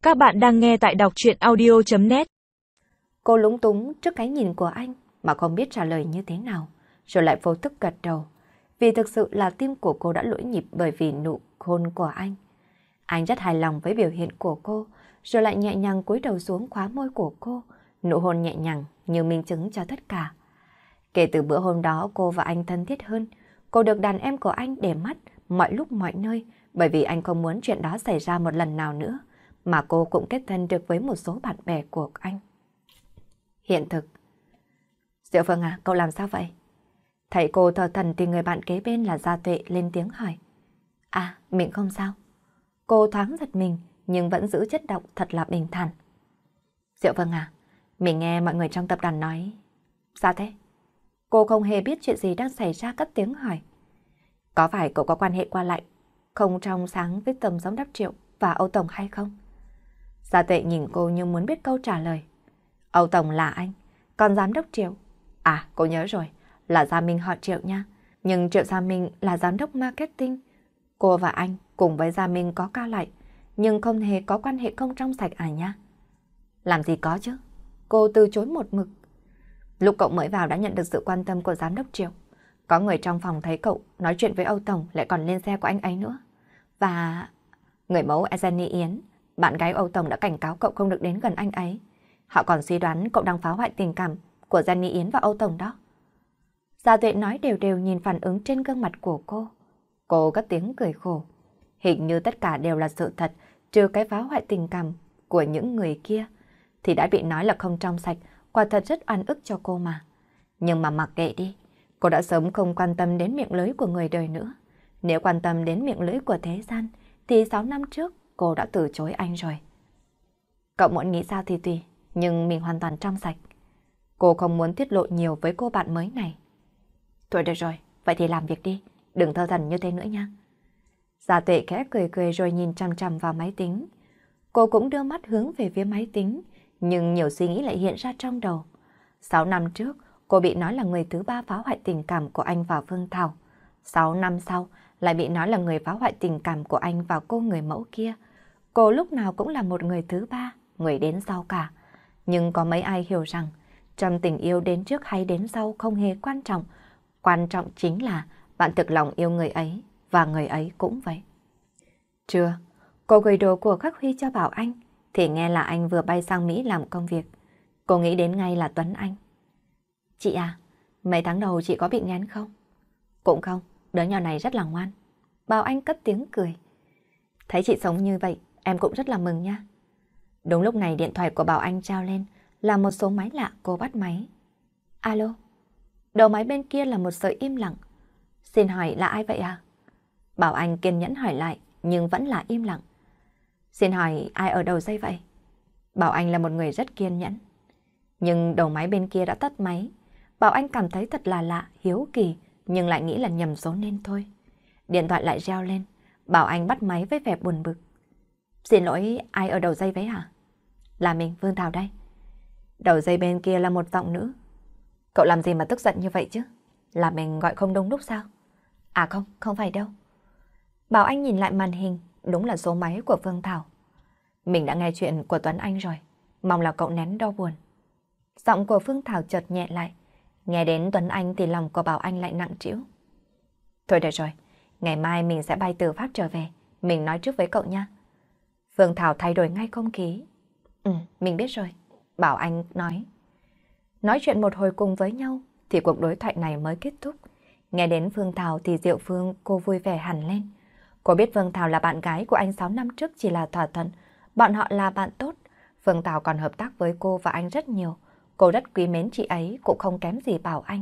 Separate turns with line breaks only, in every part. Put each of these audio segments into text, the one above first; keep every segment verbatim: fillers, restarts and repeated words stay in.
Các bạn đang nghe tại đọc truyện audio chấm net.
Cô lúng túng trước cái nhìn của anh mà không biết trả lời như thế nào, rồi lại vô thức gật đầu. Vì thực sự là tim của cô đã lỗi nhịp bởi vì nụ hôn của anh. Anh rất hài lòng với biểu hiện của cô, rồi lại nhẹ nhàng cúi đầu xuống khóa môi của cô, nụ hôn nhẹ nhàng như minh chứng cho tất cả. Kể từ bữa hôm đó cô và anh thân thiết hơn, cô được đàn em của anh để mắt mọi lúc mọi nơi, bởi vì anh không muốn chuyện đó xảy ra một lần nào nữa, mà cô cũng kết thân được với một số bạn bè của anh. Hiện thực. Diệu Phương à, cậu làm sao vậy? Thấy cô thờ thần thì người bạn kế bên là Gia Tuệ lên tiếng hỏi. À, mình không sao. Cô thoáng giật mình nhưng vẫn giữ chất động thật là bình thản. Diệu Phương à, mình nghe mọi người trong tập đoàn nói. Sao thế? Cô không hề biết chuyện gì đang xảy ra, cất tiếng hỏi. Có phải cậu có quan hệ qua lại không trong sáng với Tổng Giám đốc Triệu và Âu Tổng hay không? Gia Tuệ nhìn cô như muốn biết câu trả lời. Âu Tổng là anh, còn Giám đốc Triệu? À, cô nhớ rồi, là Gia Minh họ Triệu nha. Nhưng Triệu Gia Minh là Giám đốc Marketing. Cô và anh cùng với Gia Minh có ca lại, nhưng không hề có quan hệ không trong sạch à nha. Làm gì có chứ? Cô từ chối một mực. Lúc cậu mới vào đã nhận được sự quan tâm của Giám đốc Triệu. Có người trong phòng thấy cậu nói chuyện với Âu Tổng lại còn lên xe của anh ấy nữa. Và người mẫu Jenny Yến, bạn gái Âu Tổng đã cảnh cáo cậu không được đến gần anh ấy. Họ còn suy đoán cậu đang phá hoại tình cảm của Jenny Yến và Âu Tổng đó. Gia Tuệ nói đều đều nhìn phản ứng trên gương mặt của cô. Cô cất tiếng cười khổ. Hình như tất cả đều là sự thật, trừ cái phá hoại tình cảm của những người kia. Thì đã bị nói là không trong sạch, quả thật rất oan ức cho cô mà. Nhưng mà mặc kệ đi, cô đã sớm không quan tâm đến miệng lưỡi của người đời nữa. Nếu quan tâm đến miệng lưỡi của thế gian, thì sáu năm trước cô đã từ chối anh rồi. Cậu muốn nghĩ sao thì tùy, nhưng mình hoàn toàn trong sạch. Cô không muốn tiết lộ nhiều với cô bạn mới này. Thôi được rồi, vậy thì làm việc đi, đừng thơ thẩn như thế nữa nha. Gia Tuệ khẽ cười cười rồi nhìn chằm chằm vào máy tính. Cô cũng đưa mắt hướng về phía máy tính, nhưng nhiều suy nghĩ lại hiện ra trong đầu. Sáu năm trước, cô bị nói là người thứ ba phá hoại tình cảm của anh và Phương Thảo. Sáu năm sau, lại bị nói là người phá hoại tình cảm của anh và cô người mẫu kia. Cô lúc nào cũng là một người thứ ba, người đến sau cả. Nhưng có mấy ai hiểu rằng, trong tình yêu đến trước hay đến sau không hề quan trọng. Quan trọng chính là bạn thực lòng yêu người ấy, và người ấy cũng vậy. Trưa, cô gửi đồ của Khắc Huy cho Bảo Anh, thì nghe là anh vừa bay sang Mỹ làm công việc. Cô nghĩ đến ngay là Tuấn Anh. Chị à, mấy tháng đầu chị có bị nghén không? Cũng không, đứa nhỏ này rất là ngoan. Bảo Anh cất tiếng cười. Thấy chị sống như vậy, em cũng rất là mừng nha. Đúng lúc này điện thoại của Bảo Anh trao lên, là một số máy lạ. Cô bắt máy. Alo. Đầu máy bên kia là một sợi im lặng. Xin hỏi là ai vậy à? Bảo Anh kiên nhẫn hỏi lại, nhưng vẫn là im lặng. Xin hỏi ai ở đầu dây vậy? Bảo Anh là một người rất kiên nhẫn. Nhưng đầu máy bên kia đã tắt máy. Bảo Anh cảm thấy thật là lạ, hiếu kỳ, nhưng lại nghĩ là nhầm số nên thôi. Điện thoại lại reo lên. Bảo Anh bắt máy với vẻ buồn bực. Xin lỗi, ai ở đầu dây vậy hả? Là mình, Phương Thảo đây. Đầu dây bên kia là một giọng nữ. Cậu làm gì mà tức giận như vậy chứ? Là mình gọi không đúng lúc sao? À không, không phải đâu. Bảo Anh nhìn lại màn hình, đúng là số máy của Phương Thảo. Mình đã nghe chuyện của Tuấn Anh rồi, mong là cậu nén đau buồn. Giọng của Phương Thảo chợt nhẹ lại. Nghe đến Tuấn Anh thì lòng của Bảo Anh lại nặng trĩu. Thôi được rồi, ngày mai mình sẽ bay từ Pháp trở về, mình nói trước với cậu nha. Phương Thảo thay đổi ngay không khí. Ừ, mình biết rồi, Bảo Anh nói. Nói chuyện một hồi cùng với nhau thì cuộc đối thoại này mới kết thúc. Nghe đến Phương Thảo thì Diệu Phương cô vui vẻ hẳn lên. Cô biết Phương Thảo là bạn gái của anh sáu năm trước chỉ là thỏa thuận, bọn họ là bạn tốt. Phương Thảo còn hợp tác với cô và anh rất nhiều. Cô rất quý mến chị ấy, cũng không kém gì Bảo Anh.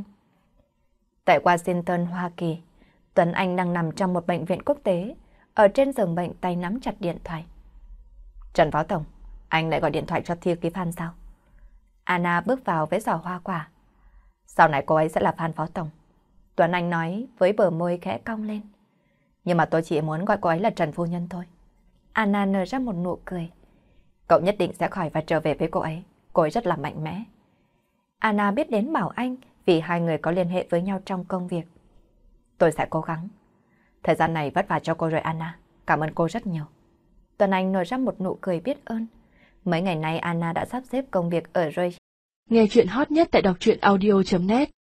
Tại Washington, Hoa Kỳ, Tuấn Anh đang nằm trong một bệnh viện quốc tế. Ở trên giường bệnh tay nắm chặt điện thoại. Trần Phó Tổng, anh lại gọi điện thoại cho Thiêu Ký Phan sao? Anna bước vào với giỏ hoa quả. Sau này cô ấy sẽ là fan Phó Tổng. Tuấn Anh nói với bờ môi khẽ cong lên. Nhưng mà tôi chỉ muốn gọi cô ấy là Trần Phu Nhân thôi. Anna nở ra một nụ cười. Cậu nhất định sẽ khỏi và trở về với cô ấy. Cô ấy rất là mạnh mẽ. Anna biết đến Bảo Anh vì hai người có liên hệ với nhau trong công việc. Tôi sẽ cố gắng. Thời gian này vất vả cho cô rồi Anna. Cảm ơn cô rất nhiều. Tuấn Anh nở ra một nụ cười biết ơn. Mấy ngày nay Anna đã sắp xếp công việc ở Ray.
Nghe chuyện hot nhất tại đọc truyện audio chấm net